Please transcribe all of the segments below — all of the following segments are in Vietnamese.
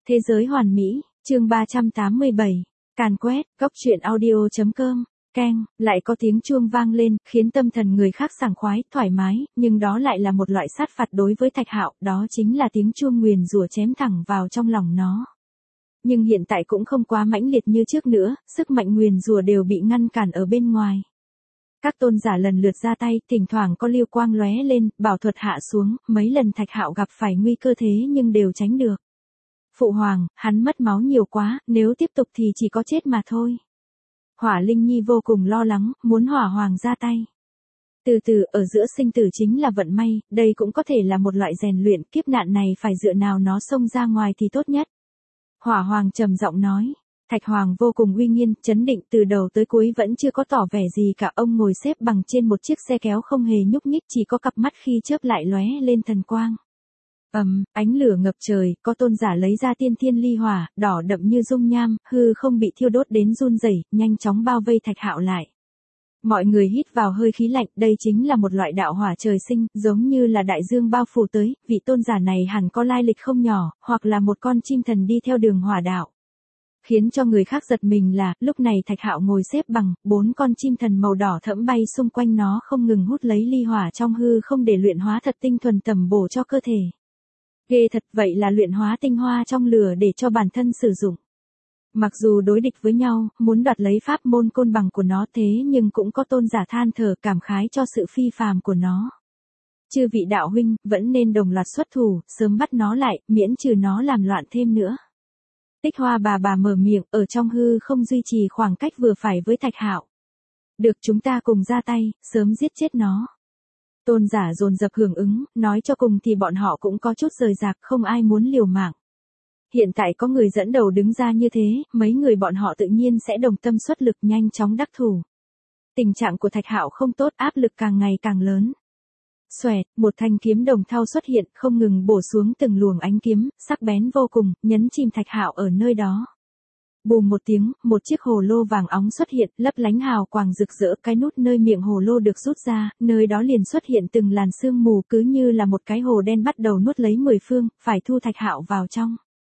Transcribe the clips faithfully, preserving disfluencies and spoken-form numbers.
Thế giới hoàn mỹ, chương ba trăm tám mươi bảy, càn quét, góc truyện audio.com, keng, lại có tiếng chuông vang lên, khiến tâm thần người khác sảng khoái, thoải mái, nhưng đó lại là một loại sát phạt đối với Thạch Hạo, đó chính là tiếng chuông nguyền rủa chém thẳng vào trong lòng nó. Nhưng hiện tại cũng không quá mãnh liệt như trước nữa, sức mạnh nguyền rủa đều bị ngăn cản ở bên ngoài. Các tôn giả lần lượt ra tay, thỉnh thoảng có lưu quang lóe lên, bảo thuật hạ xuống, mấy lần Thạch Hạo gặp phải nguy cơ thế nhưng đều tránh được. Phụ hoàng, hắn mất máu nhiều quá, nếu tiếp tục thì chỉ có chết mà thôi. Hỏa Linh Nhi vô cùng lo lắng, muốn Hỏa Hoàng ra tay. Từ từ, ở giữa sinh tử chính là vận may, đây cũng có thể là một loại rèn luyện, kiếp nạn này phải dựa nào nó xông ra ngoài thì tốt nhất. Hỏa Hoàng trầm giọng nói. Thạch Hoàng vô cùng uy nghiêm, chấn định, từ đầu tới cuối vẫn chưa có tỏ vẻ gì cả. Ông ngồi xếp bằng trên một chiếc xe kéo không hề nhúc nhích, chỉ có cặp mắt khi chớp lại lóe lên thần quang. Ầm, um, ánh lửa ngập trời, có tôn giả lấy ra tiên thiên ly hỏa, đỏ đậm như dung nham, hư không bị thiêu đốt đến run rẩy, nhanh chóng bao vây Thạch Hạo lại. Mọi người hít vào hơi khí lạnh, đây chính là một loại đạo hỏa trời sinh, giống như là đại dương bao phủ tới, vị tôn giả này hẳn có lai lịch không nhỏ, hoặc là một con chim thần đi theo đường hỏa đạo. Khiến cho người khác giật mình là, lúc này Thạch Hạo ngồi xếp bằng, bốn con chim thần màu đỏ thẫm bay xung quanh nó không ngừng hút lấy ly hỏa trong hư không để luyện hóa thật tinh thuần tầm bổ cho cơ thể. Ghê thật, vậy là luyện hóa tinh hoa trong lửa để cho bản thân sử dụng. Mặc dù đối địch với nhau, muốn đoạt lấy pháp môn côn bằng của nó thế nhưng cũng có tôn giả than thở cảm khái cho sự phi phàm của nó. Chư vị đạo huynh, vẫn nên đồng loạt xuất thủ, sớm bắt nó lại, miễn trừ nó làm loạn thêm nữa. Tích Hoa bà bà mở miệng, ở trong hư không duy trì khoảng cách vừa phải với Thạch Hạo. Được, chúng ta cùng ra tay, sớm giết chết nó. Tôn giả dồn dập hưởng ứng, nói cho cùng thì bọn họ cũng có chút rời rạc, không ai muốn liều mạng. Hiện tại có người dẫn đầu đứng ra như thế, mấy người bọn họ tự nhiên sẽ đồng tâm xuất lực nhanh chóng đắc thủ. Tình trạng của Thạch Hạo không tốt, áp lực càng ngày càng lớn. Xoẹt, một thanh kiếm đồng thau xuất hiện, không ngừng bổ xuống từng luồng ánh kiếm, sắc bén vô cùng, nhấn chìm Thạch Hạo ở nơi đó. Bùm một tiếng, một chiếc hồ lô vàng óng xuất hiện, lấp lánh hào quang rực rỡ, cái nút nơi miệng hồ lô được rút ra, nơi đó liền xuất hiện từng làn sương mù cứ như là một cái hồ đen bắt đầu nuốt lấy mười phương, phải thu Thạch Hạo vào trong.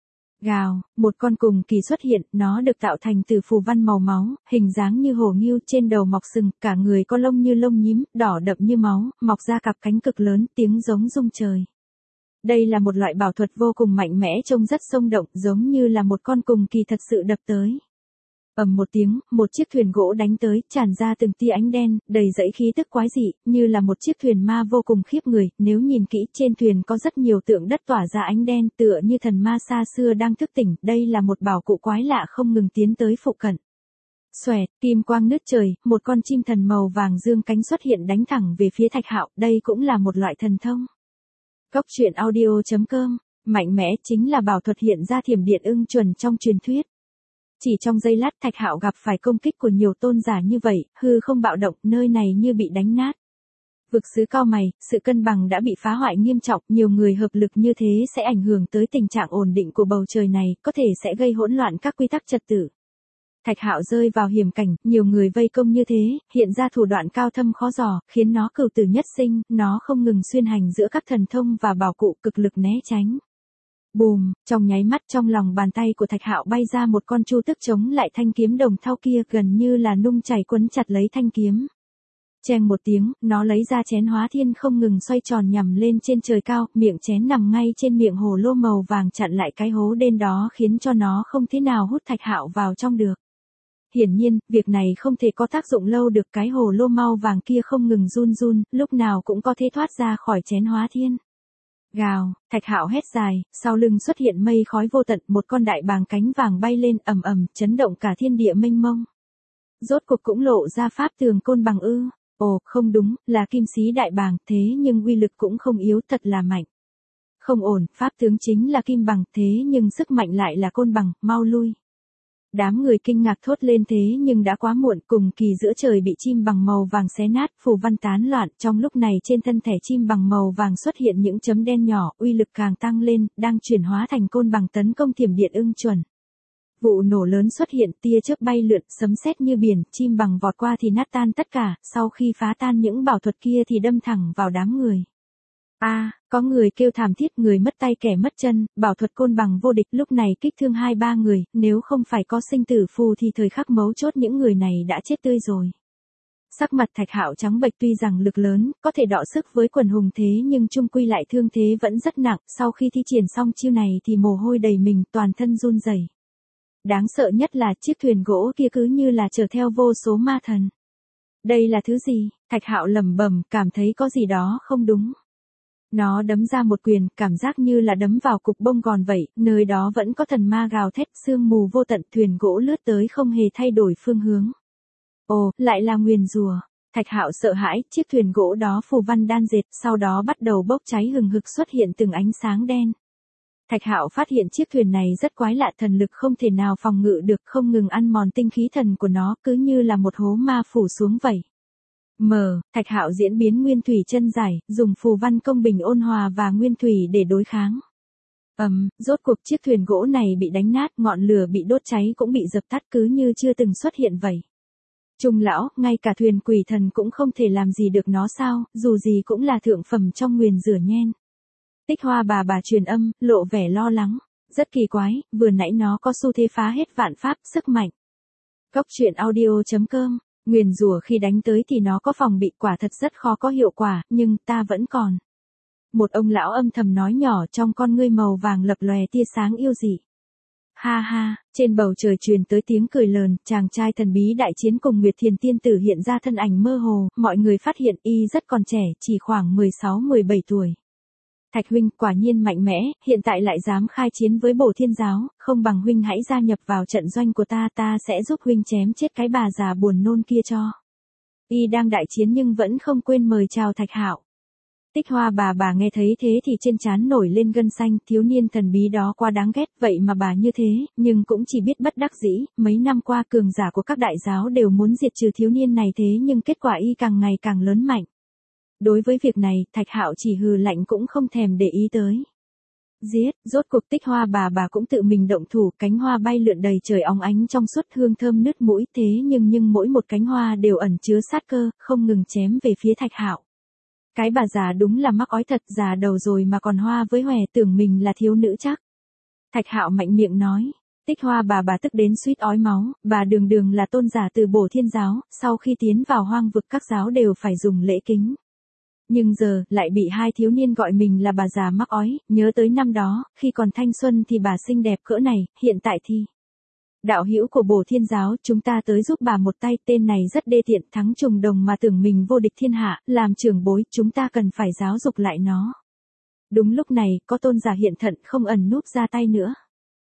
Gào, một con cùng kỳ xuất hiện, nó được tạo thành từ phù văn màu máu, hình dáng như hổ nghêu, trên đầu mọc sừng, cả người có lông như lông nhím, đỏ đậm như máu, mọc ra cặp cánh cực lớn, tiếng giống rung trời. Đây là một loại bảo thuật vô cùng mạnh mẽ trông rất sống động, giống như là một con cùng kỳ thật sự đập tới. Ầm một tiếng, một chiếc thuyền gỗ đánh tới, tràn ra từng tia ánh đen, đầy dẫy khí tức quái dị, như là một chiếc thuyền ma vô cùng khiếp người, nếu nhìn kỹ trên thuyền có rất nhiều tượng đất tỏa ra ánh đen, tựa như thần ma xa xưa đang thức tỉnh, đây là một bảo cụ quái lạ không ngừng tiến tới phụ cận. Xoẹt, kim quang nứt trời, một con chim thần màu vàng dương cánh xuất hiện đánh thẳng về phía Thạch Hạo, đây cũng là một loại thần thông. Góc truyện audio.com, mạnh mẽ chính là bảo thuật hiện ra thiểm điện ưng chuẩn trong truyền thuyết. Chỉ trong giây lát Thạch Hạo gặp phải công kích của nhiều tôn giả như vậy, hư không bạo động, nơi này như bị đánh nát. Vực xứ cao mày, sự cân bằng đã bị phá hoại nghiêm trọng, nhiều người hợp lực như thế sẽ ảnh hưởng tới tình trạng ổn định của bầu trời này, có thể sẽ gây hỗn loạn các quy tắc trật tự. Thạch Hạo rơi vào hiểm cảnh, nhiều người vây công như thế, hiện ra thủ đoạn cao thâm khó dò, khiến nó cửu tử nhất sinh, nó không ngừng xuyên hành giữa các thần thông và bảo cụ cực lực né tránh. Bùm, trong nháy mắt trong lòng bàn tay của Thạch Hạo bay ra một con chu tức chống lại thanh kiếm đồng thau kia, gần như là nung chảy quấn chặt lấy thanh kiếm. Cheng một tiếng, nó lấy ra chén hóa thiên không ngừng xoay tròn nhằm lên trên trời cao, miệng chén nằm ngay trên miệng hồ lô màu vàng chặn lại cái hố đen đó khiến cho nó không thế nào hút Thạch Hạo vào trong được. Hiển nhiên, việc này không thể có tác dụng lâu được, cái hồ lô màu vàng kia không ngừng run run, lúc nào cũng có thể thoát ra khỏi chén hóa thiên. Gào, Thạch Hạo hét dài, sau lưng xuất hiện mây khói vô tận, một con đại bàng cánh vàng bay lên ầm ầm, chấn động cả thiên địa mênh mông. Rốt cuộc cũng lộ ra pháp tường côn bằng ư? Ồ, không đúng, là kim sĩ đại bàng, thế nhưng uy lực cũng không yếu, thật là mạnh. Không ổn, pháp tướng chính là kim bằng, thế nhưng sức mạnh lại là côn bằng, mau lui. Đám người kinh ngạc thốt lên thế nhưng đã quá muộn, cùng kỳ giữa trời bị chim bằng màu vàng xé nát, phù văn tán loạn, trong lúc này trên thân thể chim bằng màu vàng xuất hiện những chấm đen nhỏ, uy lực càng tăng lên, đang chuyển hóa thành côn bằng tấn công thiểm điện ưng chuẩn. Vụ nổ lớn xuất hiện, tia chớp bay lượn, sấm sét như biển, chim bằng vọt qua thì nát tan tất cả, sau khi phá tan những bảo thuật kia thì đâm thẳng vào đám người. A, có người kêu thảm thiết, người mất tay kẻ mất chân, bảo thuật côn bằng vô địch lúc này kích thương hai ba người, nếu không phải có sinh tử phù thì thời khắc mấu chốt những người này đã chết tươi rồi. Sắc mặt Thạch Hạo trắng bệch, tuy rằng lực lớn, có thể đọ sức với quần hùng thế nhưng chung quy lại thương thế vẫn rất nặng, sau khi thi triển xong chiêu này thì mồ hôi đầy mình, toàn thân run rẩy. Đáng sợ nhất là chiếc thuyền gỗ kia cứ như là chở theo vô số ma thần. Đây là thứ gì? Thạch Hạo lẩm bẩm, cảm thấy có gì đó không đúng. Nó đấm ra một quyền, cảm giác như là đấm vào cục bông gòn vậy, nơi đó vẫn có thần ma gào thét, sương mù vô tận, thuyền gỗ lướt tới không hề thay đổi phương hướng. Ồ, lại là nguyền rủa. Thạch Hạo sợ hãi, chiếc thuyền gỗ đó phù văn đan dệt, sau đó bắt đầu bốc cháy hừng hực, xuất hiện từng ánh sáng đen. Thạch Hạo phát hiện chiếc thuyền này rất quái lạ, thần lực không thể nào phòng ngự được, không ngừng ăn mòn tinh khí thần của nó, cứ như là một hố ma phủ xuống vậy. Mở, Thạch Hạo diễn biến nguyên thủy chân giải, dùng phù văn công bình ôn hòa và nguyên thủy để đối kháng. Ầm, um, rốt cuộc chiếc thuyền gỗ này bị đánh nát, ngọn lửa bị đốt cháy cũng bị dập tắt cứ như chưa từng xuất hiện vậy. Trung lão, ngay cả thuyền quỷ thần cũng không thể làm gì được nó sao, dù gì cũng là thượng phẩm trong nguyền rủa nhen. Tích Hoa bà bà truyền âm, lộ vẻ lo lắng. Rất kỳ quái, vừa nãy nó có xu thế phá hết vạn pháp, sức mạnh. Góc truyện audio chấm com, nguyền rủa khi đánh tới thì nó có phòng bị, quả thật rất khó có hiệu quả, nhưng ta vẫn còn. Một ông lão âm thầm nói nhỏ, trong con ngươi màu vàng lập lòe tia sáng yêu dị. Ha ha, trên bầu trời truyền tới tiếng cười lờn, chàng trai thần bí đại chiến cùng Nguyệt Thiền tiên tử hiện ra thân ảnh mơ hồ, mọi người phát hiện y rất còn trẻ, chỉ khoảng mười sáu mười bảy tuổi. Thạch huynh quả nhiên mạnh mẽ, hiện tại lại dám khai chiến với Bổ Thiên giáo, không bằng huynh hãy gia nhập vào trận doanh của ta, ta sẽ giúp huynh chém chết cái bà già buồn nôn kia cho. Y đang đại chiến nhưng vẫn không quên mời chào Thạch Hạo. Tích Hoa bà bà nghe thấy thế thì trên trán nổi lên gân xanh, thiếu niên thần bí đó quá đáng ghét, vậy mà bà như thế, nhưng cũng chỉ biết bất đắc dĩ, mấy năm qua cường giả của các đại giáo đều muốn diệt trừ thiếu niên này thế nhưng kết quả y càng ngày càng lớn mạnh. Đối với việc này, Thạch Hạo chỉ hừ lạnh cũng không thèm để ý tới. Giết, rốt cuộc Tích Hoa bà bà cũng tự mình động thủ, cánh hoa bay lượn đầy trời óng ánh trong suốt, hương thơm nứt mũi, thế nhưng nhưng mỗi một cánh hoa đều ẩn chứa sát cơ, không ngừng chém về phía Thạch Hạo. Cái bà già đúng là mắc ói thật, già đầu rồi mà còn hoa với hòe, tưởng mình là thiếu nữ chắc. Thạch Hạo mạnh miệng nói. Tích Hoa bà bà tức đến suýt ói máu, bà đường đường là tôn giả từ Bổ Thiên giáo, sau khi tiến vào hoang vực các giáo đều phải dùng lễ kính. Nhưng giờ, lại bị hai thiếu niên gọi mình là bà già mắc ói, nhớ tới năm đó, khi còn thanh xuân thì bà xinh đẹp cỡ này, hiện tại thì. Đạo hữu của Bổ Thiên giáo, chúng ta tới giúp bà một tay, tên này rất đê tiện, thắng trùng đồng mà tưởng mình vô địch thiên hạ, làm trưởng bối, chúng ta cần phải giáo dục lại nó. Đúng lúc này, có tôn giả hiện thận không ẩn núp ra tay nữa.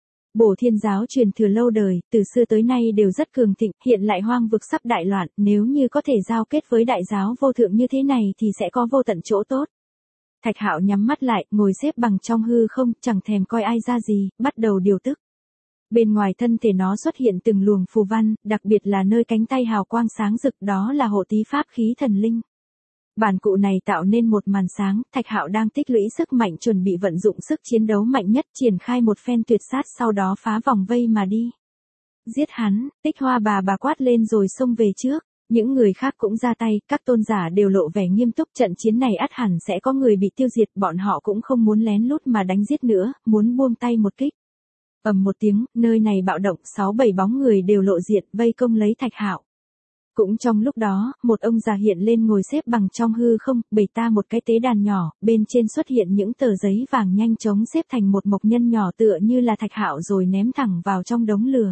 Bổ Thiên giáo truyền thừa lâu đời, từ xưa tới nay đều rất cường thịnh, hiện lại hoang vực sắp đại loạn, nếu như có thể giao kết với đại giáo vô thượng như thế này thì sẽ có vô tận chỗ tốt. Thạch Hạo nhắm mắt lại, ngồi xếp bằng trong hư không, chẳng thèm coi ai ra gì, bắt đầu điều tức. Bên ngoài thân thể nó xuất hiện từng luồng phù văn, đặc biệt là nơi cánh tay hào quang sáng rực, đó là hộ tí pháp khí thần linh. Bản cụ này tạo nên một màn sáng, Thạch Hạo đang tích lũy sức mạnh chuẩn bị vận dụng sức chiến đấu mạnh nhất, triển khai một phen tuyệt sát, sau đó phá vòng vây mà đi. Giết hắn, Tích Hoa bà bà quát lên rồi xông về trước. Những người khác cũng ra tay, các tôn giả đều lộ vẻ nghiêm túc, trận chiến này ắt hẳn sẽ có người bị tiêu diệt, bọn họ cũng không muốn lén lút mà đánh giết nữa, muốn buông tay một kích. Ầm một tiếng, nơi này bạo động, sáu bảy bóng người đều lộ diện, vây công lấy Thạch Hạo. Cũng trong lúc đó, một ông già hiện lên ngồi xếp bằng trong hư không, bày ta một cái tế đàn nhỏ, bên trên xuất hiện những tờ giấy vàng nhanh chóng xếp thành một mộc nhân nhỏ tựa như là Thạch Hạo rồi ném thẳng vào trong đống lửa.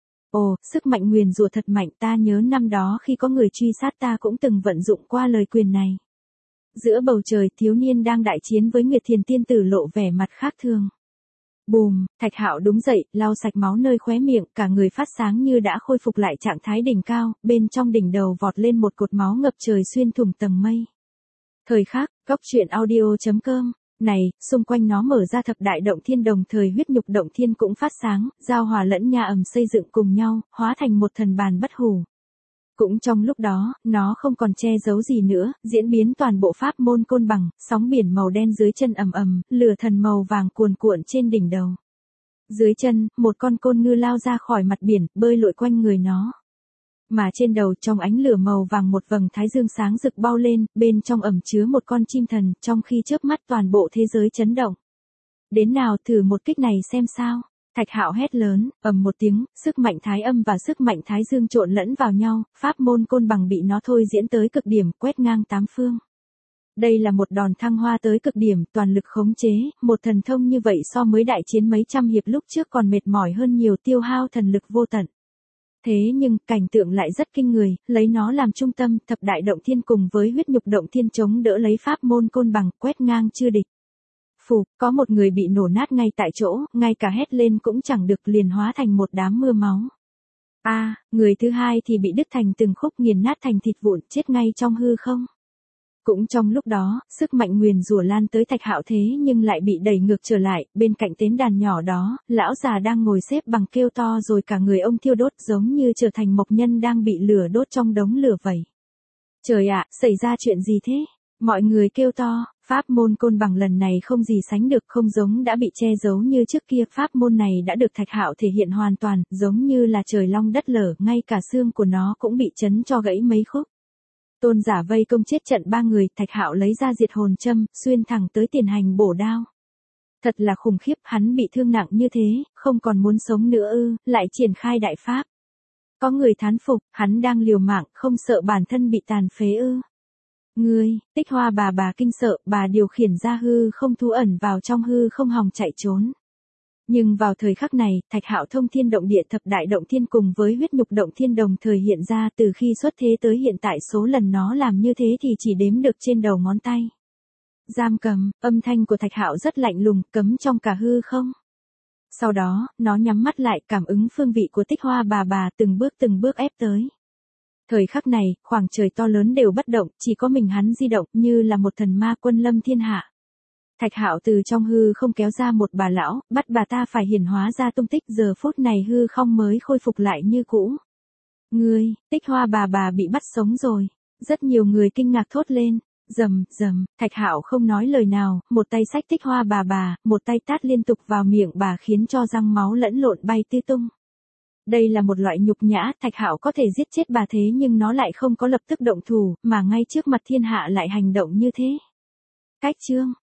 Ồ, sức mạnh nguyền rủa thật mạnh, ta nhớ năm đó khi có người truy sát ta cũng từng vận dụng qua lời quyền này. Giữa bầu trời, thiếu niên đang đại chiến với Nguyệt Thiền tiên tử lộ vẻ mặt khác thường. Bùm, Thạch Hạo đứng dậy, lau sạch máu nơi khóe miệng, cả người phát sáng như đã khôi phục lại trạng thái đỉnh cao, bên trong đỉnh đầu vọt lên một cột máu ngập trời xuyên thủng tầng mây. Thời khắc, góc truyện audio chấm com, này, xung quanh nó mở ra thập đại động thiên, đồng thời huyết nhục động thiên cũng phát sáng, giao hòa lẫn nha ầm xây dựng cùng nhau, hóa thành một thần bàn bất hủ. Cũng trong lúc đó, nó không còn che giấu gì nữa, diễn biến toàn bộ pháp môn côn bằng, sóng biển màu đen dưới chân ầm ầm, lửa thần màu vàng cuồn cuộn trên đỉnh đầu. Dưới chân, một con côn ngư lao ra khỏi mặt biển, bơi lội quanh người nó. Mà trên đầu trong ánh lửa màu vàng một vầng thái dương sáng rực bao lên, bên trong ẩn chứa một con chim thần, trong khi chớp mắt toàn bộ thế giới chấn động. Đến nào thử một kích này xem sao. Thạch Hạo hét lớn, ầm một tiếng, sức mạnh thái âm và sức mạnh thái dương trộn lẫn vào nhau, pháp môn côn bằng bị nó thôi diễn tới cực điểm, quét ngang tám phương. Đây là một đòn thăng hoa tới cực điểm, toàn lực khống chế, một thần thông như vậy so với đại chiến mấy trăm hiệp lúc trước còn mệt mỏi hơn nhiều, tiêu hao thần lực vô tận. Thế nhưng, cảnh tượng lại rất kinh người, lấy nó làm trung tâm, thập đại động thiên cùng với huyết nhục động thiên chống đỡ lấy pháp môn côn bằng, quét ngang chư địch. Phù, có một người bị nổ nát ngay tại chỗ, ngay cả hét lên cũng chẳng được, liền hóa thành một đám mưa máu. A, à, người thứ hai thì bị đứt thành từng khúc, nghiền nát thành thịt vụn, chết ngay trong hư không. Cũng trong lúc đó, sức mạnh nguyền rủa lan tới Thạch Hạo thế nhưng lại bị đẩy ngược trở lại, bên cạnh tế đàn nhỏ đó, lão già đang ngồi xếp bằng kêu to rồi cả người ông thiêu đốt giống như trở thành mộc nhân đang bị lửa đốt trong đống lửa vậy. Trời ạ, xảy ra chuyện gì thế? Mọi người kêu to, pháp môn côn bằng lần này không gì sánh được, không giống đã bị che giấu như trước kia, pháp môn này đã được Thạch Hạo thể hiện hoàn toàn, giống như là trời long đất lở, ngay cả xương của nó cũng bị chấn cho gãy mấy khúc. Tôn giả vây công chết trận ba người, Thạch Hạo lấy ra diệt hồn châm, xuyên thẳng tới tiền hành bổ đao. Thật là khủng khiếp, hắn bị thương nặng như thế, không còn muốn sống nữa ư, lại triển khai đại pháp. Có người thán phục, hắn đang liều mạng, không sợ bản thân bị tàn phế ư. Ngươi, Tích Hoa bà bà kinh sợ, bà điều khiển ra hư không thú ẩn vào trong hư không hòng chạy trốn. Nhưng vào thời khắc này, Thạch Hạo thông thiên động địa thập đại động thiên cùng với huyết nhục động thiên đồng thời hiện ra, từ khi xuất thế tới hiện tại số lần nó làm như thế thì chỉ đếm được trên đầu ngón tay. Giam cầm, âm thanh của Thạch Hạo rất lạnh lùng, cấm trong cả hư không. Sau đó, nó nhắm mắt lại, cảm ứng phương vị của Tích Hoa bà bà, từng bước từng bước ép tới. Thời khắc này, khoảng trời to lớn đều bất động, chỉ có mình hắn di động như là một thần ma quân lâm thiên hạ. Thạch Hạo từ trong hư không kéo ra một bà lão, bắt bà ta phải hiển hóa ra tung tích, giờ phút này hư không mới khôi phục lại như cũ. Ngươi, Tích Hoa bà bà bị bắt sống rồi. Rất nhiều người kinh ngạc thốt lên. Rầm, rầm, Thạch Hạo không nói lời nào, một tay xách Tích Hoa bà bà, một tay tát liên tục vào miệng bà khiến cho răng máu lẫn lộn bay tứ tung. Đây là một loại nhục nhã, Thạch Hạo có thể giết chết bà thế nhưng nó lại không có lập tức động thủ, mà ngay trước mặt thiên hạ lại hành động như thế. Cách chương